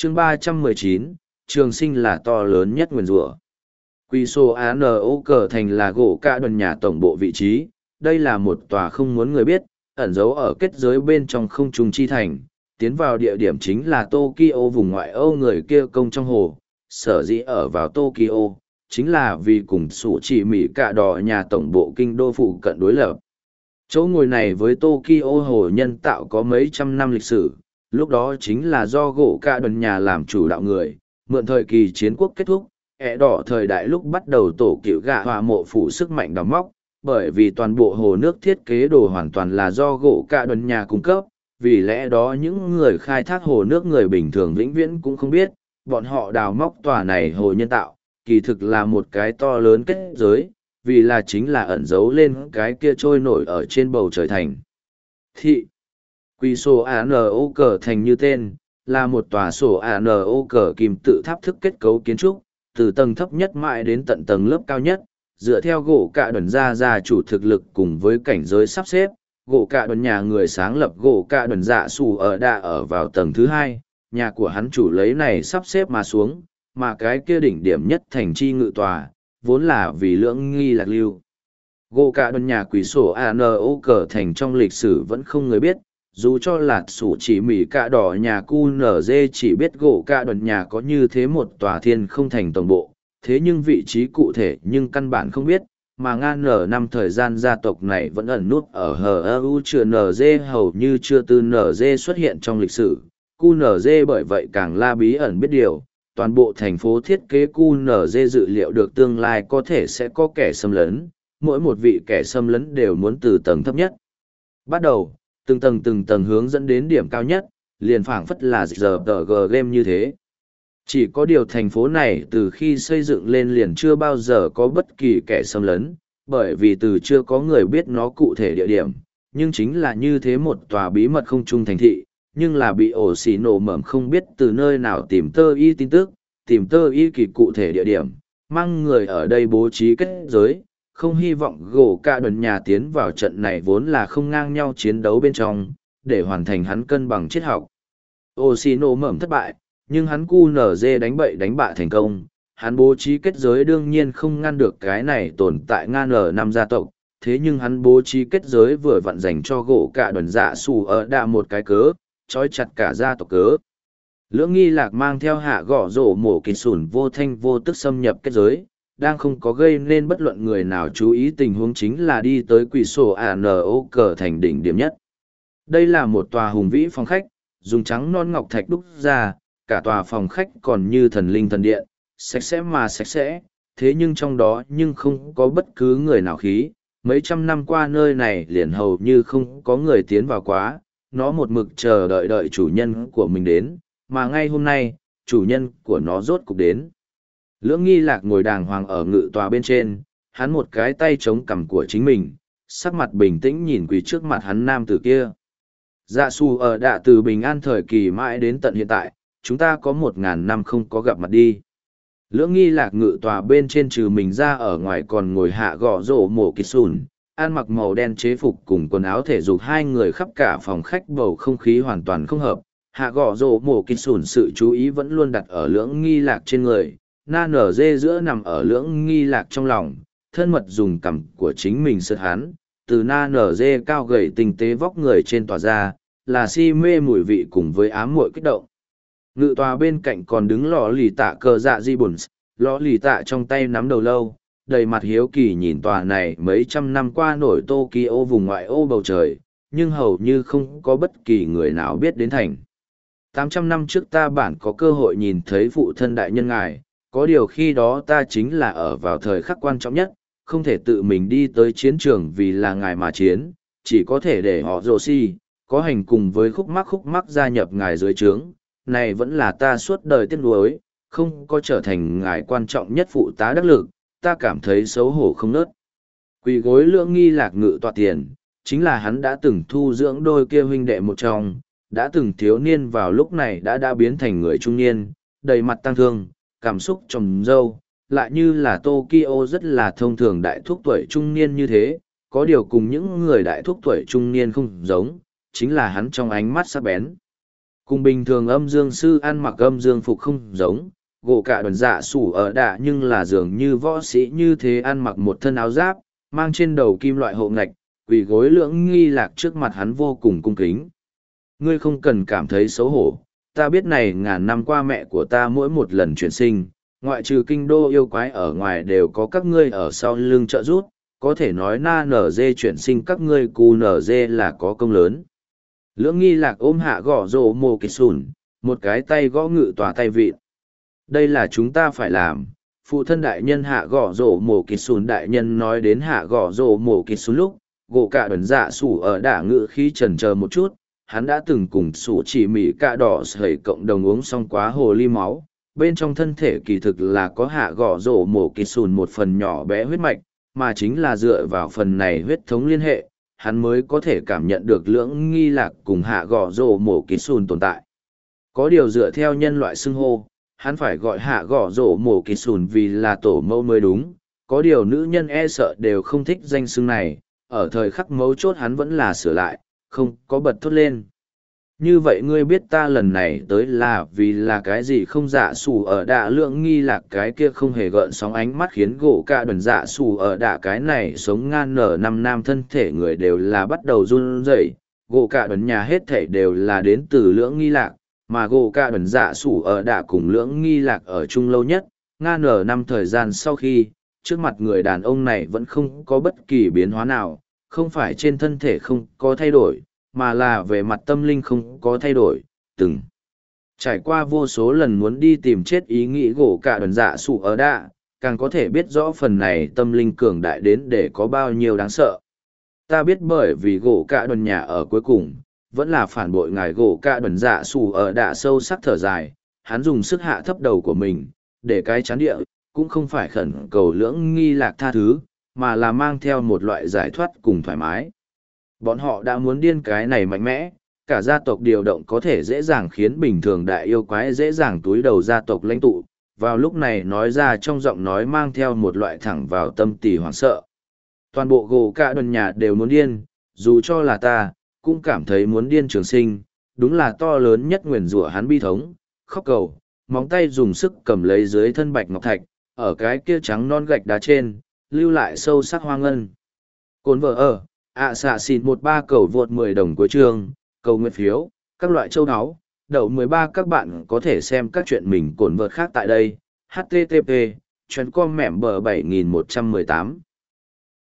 chương 319, trường sinh là to lớn nhất nguyền rủa. Quy sô ano cờ thành là gỗ cả đoàn nhà tổng bộ vị trí, đây là một tòa không muốn người biết, ẩn giấu ở kết giới bên trong không trung chi thành, tiến vào địa điểm chính là Tokyo vùng ngoại Âu người kia công trong hồ, sở dĩ ở vào Tokyo, chính là vì cùng sủ chỉ Mỹ cả đỏ nhà tổng bộ kinh đô phụ cận đối lập. Chỗ ngồi này với Tokyo hồ nhân tạo có mấy trăm năm lịch sử, lúc đó chính là do gỗ cả đoàn nhà làm chủ đạo người, mượn thời kỳ chiến quốc kết thúc, đỏ thời đại lúc bắt đầu tổ cựu gạ hòa mộ phủ sức mạnh đào móc, bởi vì toàn bộ hồ nước thiết kế đồ hoàn toàn là do gỗ cả đoàn nhà cung cấp, vì lẽ đó những người khai thác hồ nước người bình thường vĩnh viễn cũng không biết, bọn họ đào móc tòa này hồ nhân tạo, kỳ thực là một cái to lớn kết giới, vì là chính là ẩn giấu lên cái kia trôi nổi ở trên bầu trời thành. Thị Quy sổ ANO cờ thành như tên, là một tòa sổ ANO cờ kim tự tháp thức kết cấu kiến trúc, từ tầng thấp nhất mãi đến tận tầng lớp cao nhất, dựa theo gỗ cạ đần gia chủ thực lực cùng với cảnh giới sắp xếp, gỗ cạ đần nhà người sáng lập gỗ cạ đần dạ sủ ở đa ở vào tầng thứ hai, nhà của hắn chủ lấy này sắp xếp mà xuống, mà cái kia đỉnh điểm nhất thành chi ngự tòa, vốn là vì lưỡng nghi lạc lưu. Gỗ cạ đần nhà quỷ sổ ANO cờ thành trong lịch sử vẫn không người biết, dù cho là sủ chỉ Mỹ cạ đỏ nhà QNZ chỉ biết gỗ cạ đần nhà có như thế một tòa thiên không thành tổng bộ, thế nhưng vị trí cụ thể nhưng căn bản không biết, mà ngang năm thời gian gia tộc này vẫn ẩn nút ở HU chưa NZ hầu như chưa từ NZ xuất hiện trong lịch sử. QNZ bởi vậy càng la bí ẩn biết điều, toàn bộ thành phố thiết kế QNZ dự liệu được tương lai có thể sẽ có kẻ xâm lấn, mỗi một vị kẻ xâm lấn đều muốn từ tầng thấp nhất. Bắt đầu, từng tầng hướng dẫn đến điểm cao nhất, liền phảng phất là giờ tờ G game như thế. Chỉ có điều thành phố này từ khi xây dựng lên liền chưa bao giờ có bất kỳ kẻ xâm lấn, bởi vì từ chưa có người biết nó cụ thể địa điểm, nhưng chính là như thế một tòa bí mật không trung thành thị, nhưng là bị ổ xì nổ mầm không biết từ nơi nào tìm tơ y tin tức, tìm tơ y kỳ cụ thể địa điểm, mang người ở đây bố trí kết giới, không hy vọng gỗ cả đồn nhà tiến vào trận này vốn là không ngang nhau chiến đấu bên trong, để hoàn thành hắn cân bằng triết học. Ổ xì nổ mầm thất bại, nhưng hắn QNZ đánh bậy đánh bạ thành công, hắn bố trí kết giới đương nhiên không ngăn được cái này tồn tại ngang năm gia tộc, thế nhưng hắn bố trí kết giới vừa vặn dành cho gỗ cả đoàn dạ xù ở đạ một cái cớ, trói chặt cả gia tộc cớ. Lưỡng nghi lạc mang theo hạ gõ rổ mổ kịch sủn vô thanh vô tức xâm nhập kết giới, đang không có gây nên bất luận người nào chú ý tình huống chính là đi tới quỷ sổ ANO cờ thành đỉnh điểm nhất. Đây là một tòa hùng vĩ phòng khách, dùng trắng non ngọc thạch đúc ra, cả tòa phòng khách còn như thần linh thần điện, sạch sẽ mà sạch sẽ, thế nhưng trong đó nhưng không có bất cứ người nào khí. Mấy trăm năm qua nơi này liền hầu như không có người tiến vào quá, nó một mực chờ đợi chủ nhân của mình đến, mà ngay hôm nay, chủ nhân của nó rốt cục đến. Lưỡng nghi lạc ngồi đàng hoàng ở ngự tòa bên trên, hắn một cái tay chống cằm của chính mình, sắc mặt bình tĩnh nhìn quỳ trước mặt hắn nam tử kia. Dạ xù ở đạ từ bình an thời kỳ mãi đến tận hiện tại, chúng ta có 1000 năm không có gặp mặt đi. Lưỡng nghi lạc ngự tòa bên trên trừ mình ra ở ngoài còn ngồi hạ gõ rổ mổ kịch sùn, ăn mặc màu đen chế phục cùng quần áo thể dục hai người khắp cả phòng khách bầu không khí hoàn toàn không hợp. Hạ gõ rổ mổ kịch sùn sự chú ý vẫn luôn đặt ở lưỡng nghi lạc trên người, na nở dê giữa nằm ở lưỡng nghi lạc trong lòng, thân mật dùng cằm của chính mình sượt hắn, từ na nở dê cao gầy tinh tế vóc người trên tòa ra, là si mê mùi vị cùng với ám muội kích động. Ngự tòa bên cạnh còn đứng lò lì tạ cờ dạ di bùn, lò lì tạ trong tay nắm đầu lâu, đầy mặt hiếu kỳ nhìn tòa này mấy trăm năm qua nổi Tokyo vùng ngoại ô bầu trời, nhưng hầu như không có bất kỳ người nào biết đến thành. 800 năm trước ta bản có cơ hội nhìn thấy phụ thân đại nhân ngài, có điều khi đó ta chính là ở vào thời khắc quan trọng nhất, không thể tự mình đi tới chiến trường vì là ngài mà chiến, chỉ có thể để họ rồ si, có hành cùng với khúc mắc gia nhập ngài dưới trướng. Này vẫn là ta suốt đời tiếc nuối, không có trở thành ngài quan trọng nhất phụ tá đắc lực, ta cảm thấy xấu hổ không nớt. Quỳ gối lưỡng nghi lạc ngự tọa tiền, chính là hắn đã từng thu dưỡng đôi kia huynh đệ một trong, đã từng thiếu niên vào lúc này đã biến thành người trung niên, đầy mặt tăng thương, cảm xúc trầm dâu, lại như là Tokyo rất là thông thường đại thúc tuổi trung niên như thế, có điều cùng những người đại thúc tuổi trung niên không giống, chính là hắn trong ánh mắt sắc bén. Cùng bình thường âm dương sư ăn mặc âm dương phục không giống, gỗ cả đần dạ sủ ở đạ nhưng là dường như võ sĩ như thế ăn mặc một thân áo giáp, mang trên đầu kim loại hộ ngạch, quỳ gối lưỡng nghi lạc trước mặt hắn vô cùng cung kính. Ngươi không cần cảm thấy xấu hổ, ta biết này ngàn năm qua mẹ của ta mỗi một lần chuyển sinh, ngoại trừ kinh đô yêu quái ở ngoài đều có các ngươi ở sau lưng trợ giúp, có thể nói na nở dê chuyển sinh các ngươi cù nở dê là có công lớn. Lưỡng nghi lạc ôm hạ gõ rổ mồ kịch sùn, một cái tay gõ ngự tòa tay vịn. Đây là chúng ta phải làm. Phụ thân đại nhân hạ gõ rổ mồ kịch sùn đại nhân nói đến hạ gõ rổ mồ kịch sùn lúc, gỗ cả đần dạ sủ ở đả ngự khí trần chờ một chút, hắn đã từng cùng sủ chỉ mỉ cạ đỏ sẩy cộng đồng uống xong quá hồ ly máu. Bên trong thân thể kỳ thực là có hạ gõ rổ mồ kịch sùn một phần nhỏ bé huyết mạch, mà chính là dựa vào phần này huyết thống liên hệ, hắn mới có thể cảm nhận được lưỡng nghi lạc cùng hạ gõ rổ mổ ký sùn tồn tại. Có điều dựa theo nhân loại xưng hô, hắn phải gọi hạ gõ rổ mổ ký sùn vì là tổ mẫu mới đúng. Có điều nữ nhân e sợ đều không thích danh xưng này, ở thời khắc mấu chốt hắn vẫn là sửa lại, không có bật thốt lên. Như vậy ngươi biết ta lần này tới là vì là cái gì không dạ sủ ở đạ lượng nghi lạc cái kia không hề gợn sóng ánh mắt khiến gỗ cả đần dạ sủ ở đạ cái này sống ngan nở năm nam thân thể người đều là bắt đầu run rẩy, gỗ cả đần nhà hết thể đều là đến từ lưỡng nghi lạc, mà gỗ cả đần dạ sủ ở đạ cùng lưỡng nghi lạc ở chung lâu nhất, ngan nở năm thời gian sau khi, trước mặt người đàn ông này vẫn không có bất kỳ biến hóa nào, không phải trên thân thể không có thay đổi mà là về mặt tâm linh không có thay đổi, từng trải qua vô số lần muốn đi tìm chết ý nghĩ gỗ cả đần dạ sủ ở đạ, càng có thể biết rõ phần này tâm linh cường đại đến để có bao nhiêu đáng sợ. Ta biết bởi vì gỗ cả đần nhà ở cuối cùng, vẫn là phản bội ngài gỗ cả đần dạ sủ ở đạ sâu sắc thở dài, hắn dùng sức hạ thấp đầu của mình, để cái chán địa, cũng không phải khẩn cầu lưỡng nghi lạc tha thứ, mà là mang theo một loại giải thoát cùng thoải mái. Bọn họ đã muốn điên cái này mạnh mẽ, cả gia tộc điều động có thể dễ dàng khiến bình thường đại yêu quái dễ dàng túi đầu gia tộc lãnh tụ, vào lúc này nói ra trong giọng nói mang theo một loại thẳng vào tâm tỳ hoảng sợ. Toàn bộ gỗ cả đần nhà đều muốn điên, dù cho là ta, cũng cảm thấy muốn điên trường sinh, đúng là to lớn nhất nguyền rủa hắn bi thống, khóc cầu, móng tay dùng sức cầm lấy dưới thân bạch ngọc thạch, ở cái kia trắng non gạch đá trên, lưu lại sâu sắc hoa ngân. Cồn vợ ở. Xạ xịn 13 cầu vượt 10 đồng của trường, cầu nguyện phiếu, các loại châu áo, đậu 13 các bạn có thể xem các chuyện mình cồn vợt khác tại đây, http, chuyến com mẻm bờ 7118.